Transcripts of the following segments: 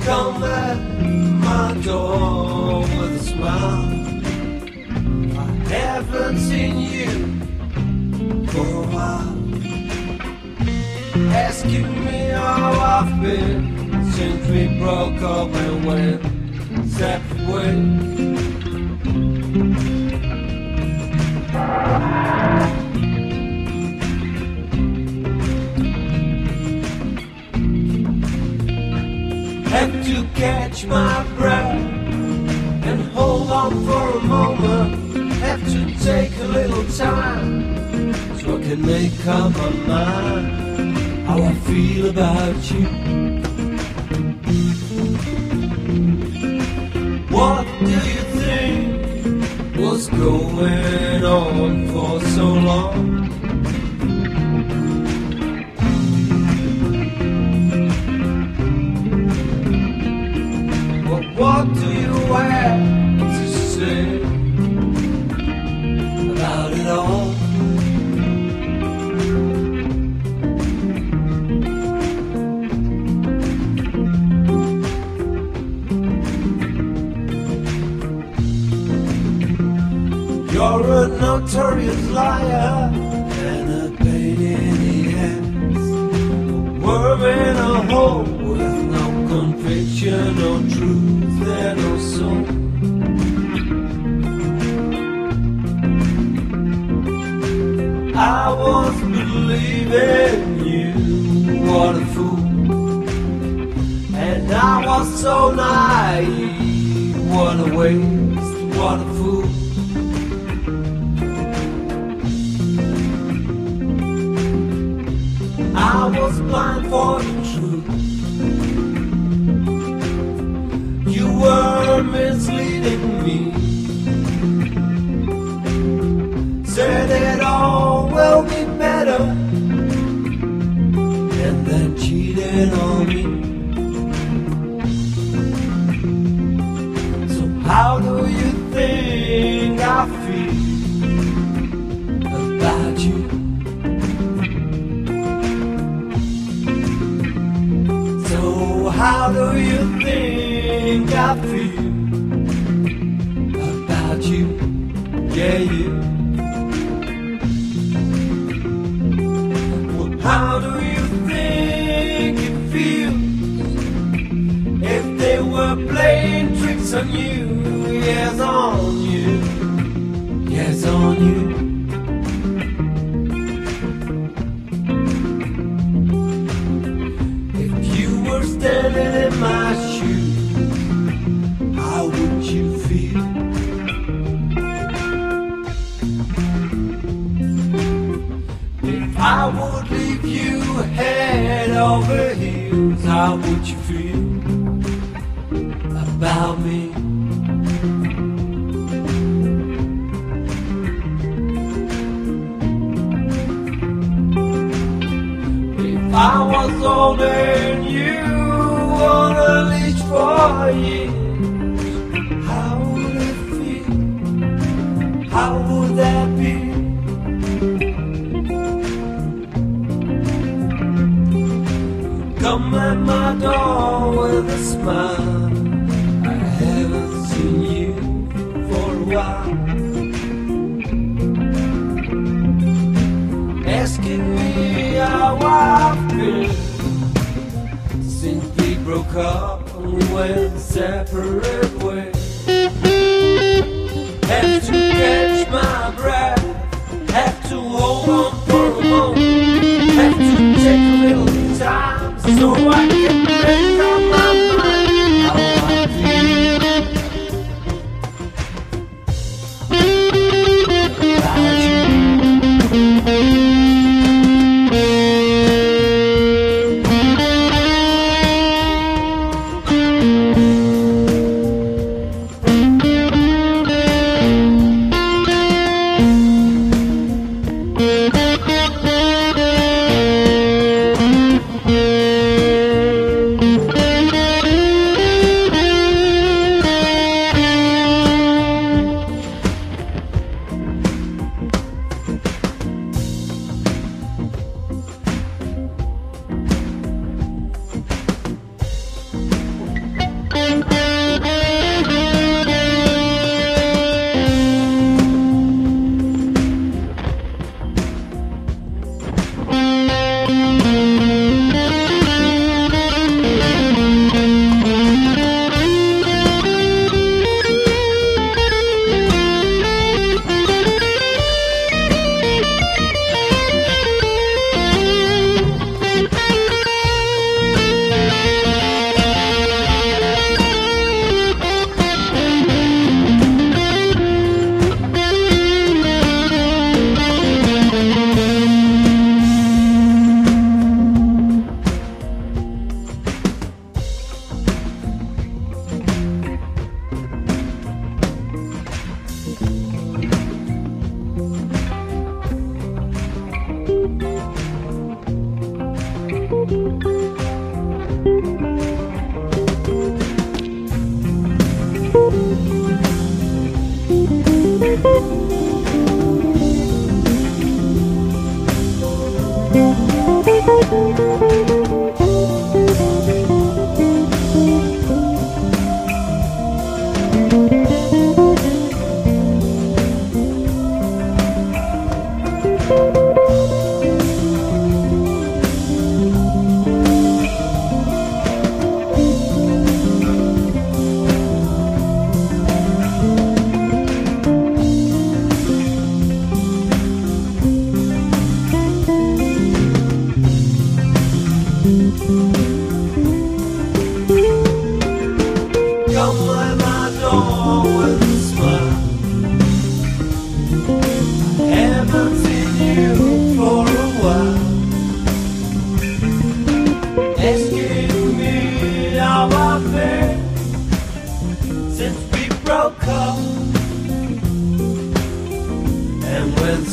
come at my door with a smile. I haven't seen you for a while, asking me how I've been since we broke up and went separate ways. Have to catch my breath and hold on for a moment. Have to take a little time so I can make up my mind how I feel about you. What do you think was going on for so long? What do you have to say about it all? You're a notorious liar and a pain in the ass, a worm in a hole with no conviction, no truth and no soul. I was believing you, what a fool, and I was so naive, what a waste, what a fool. I was blind for the truth. You were misleading me. Said it all will be better, and then cheated on me. So how do you think I feel about you? How do you think I feel about you? Yeah, you. Well, how do you think it feels if they were playing tricks on you? Yes, on you. Yes, on you. Standing in my shoes, how would you feel? If I would leave you head over heels, how would you feel about me? If I was holding you on a leash for years, how would it feel? How would that be? Come at my door with a smile. I haven't seen you for a while, asking me how I've been since we broke up and we went separate ways. Have to catch my breath, have to hold on for a moment, have to take a little time so I can make up my mind how I feel about you.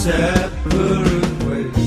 separate ways.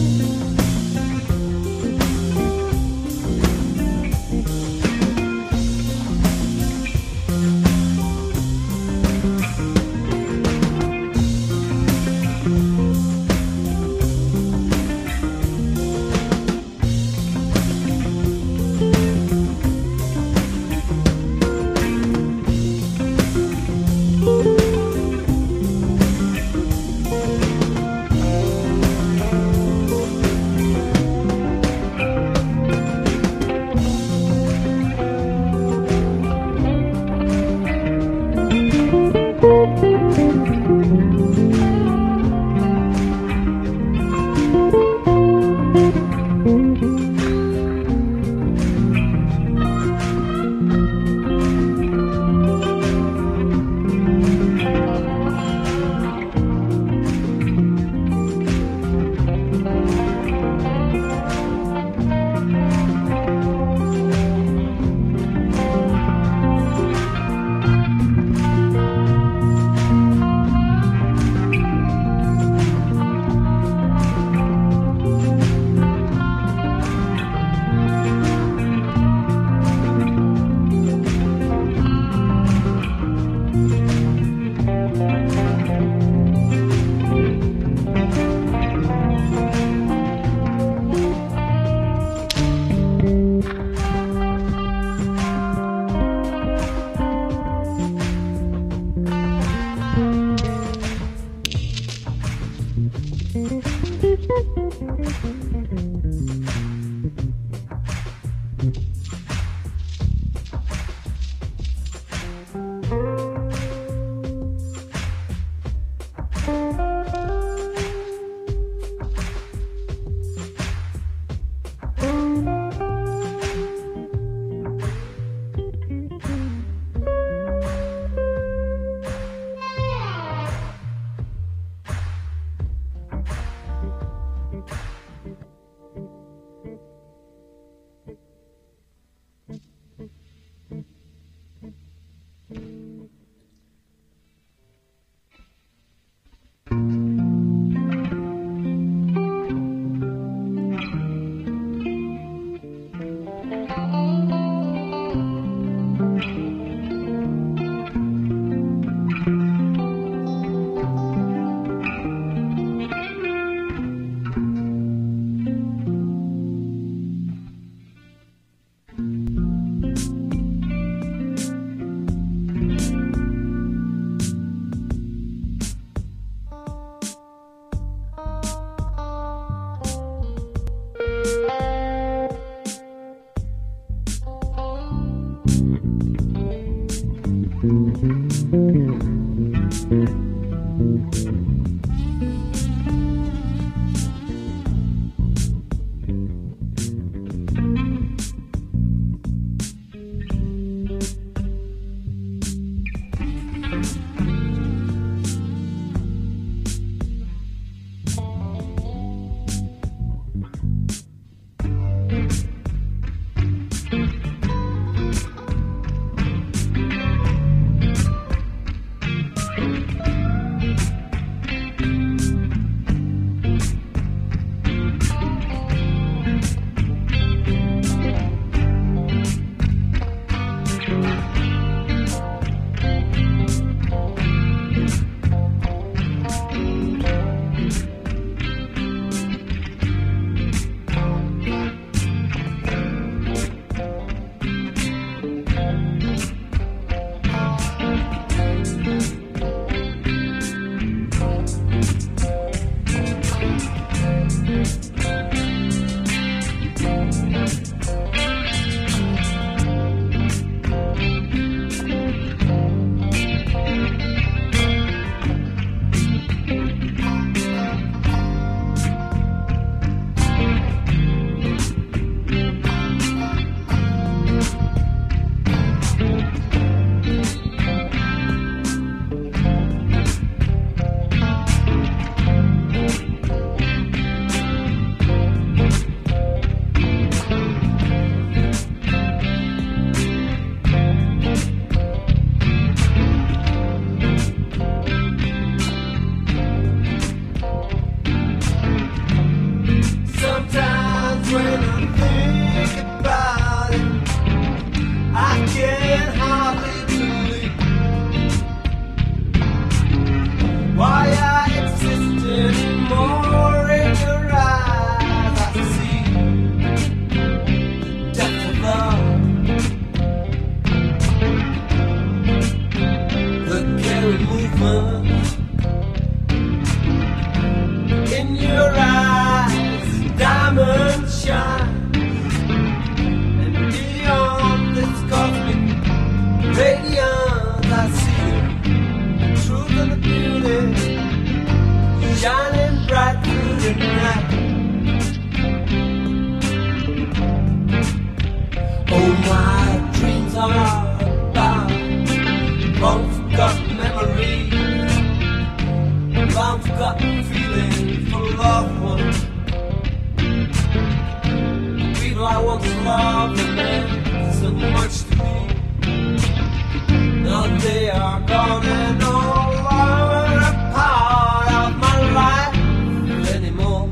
people I once loved and meant so much to me. Now they are gone and no longer a part of my life anymore.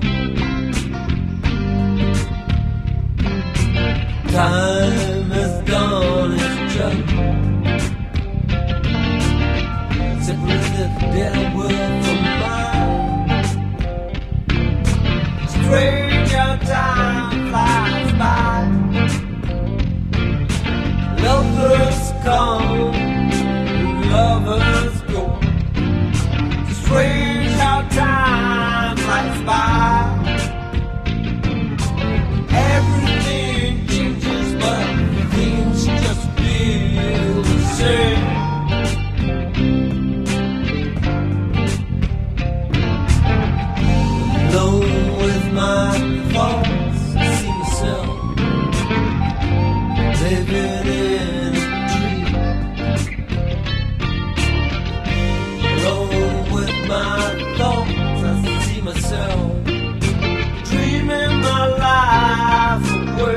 Time has gone, it's just separated their world from mine. Strange how time flies by. Lovers come, lovers go. Strange how time flies by. Everything changes, but things just feel the same. Alone with my thoughts, I see myself living in a dream. Alone with my thoughts, I see myself dreaming my life away.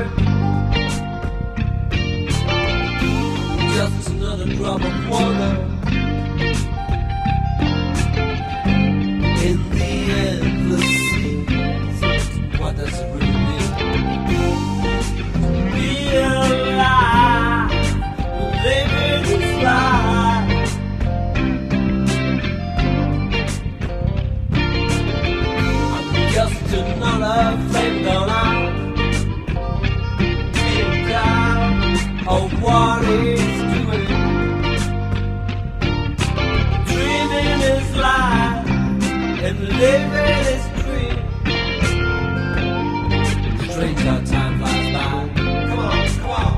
Just another drop of water in the endless sea. What does it really mean? To be alive, living this life. I'm just another flame gone out, being down of what he's doing. Dreaming his life and living his dream. Strange how time flies by. Come on, come on.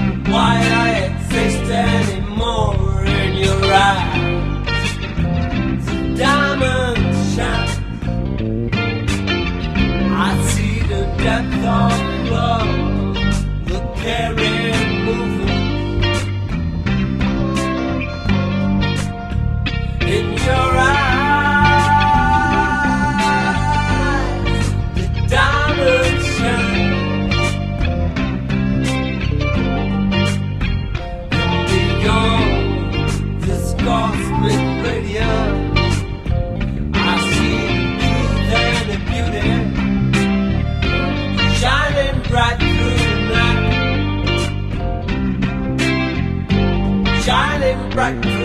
why I exist anymore in your eyes. radio. I see truth and the beauty shining bright through the night, shining bright.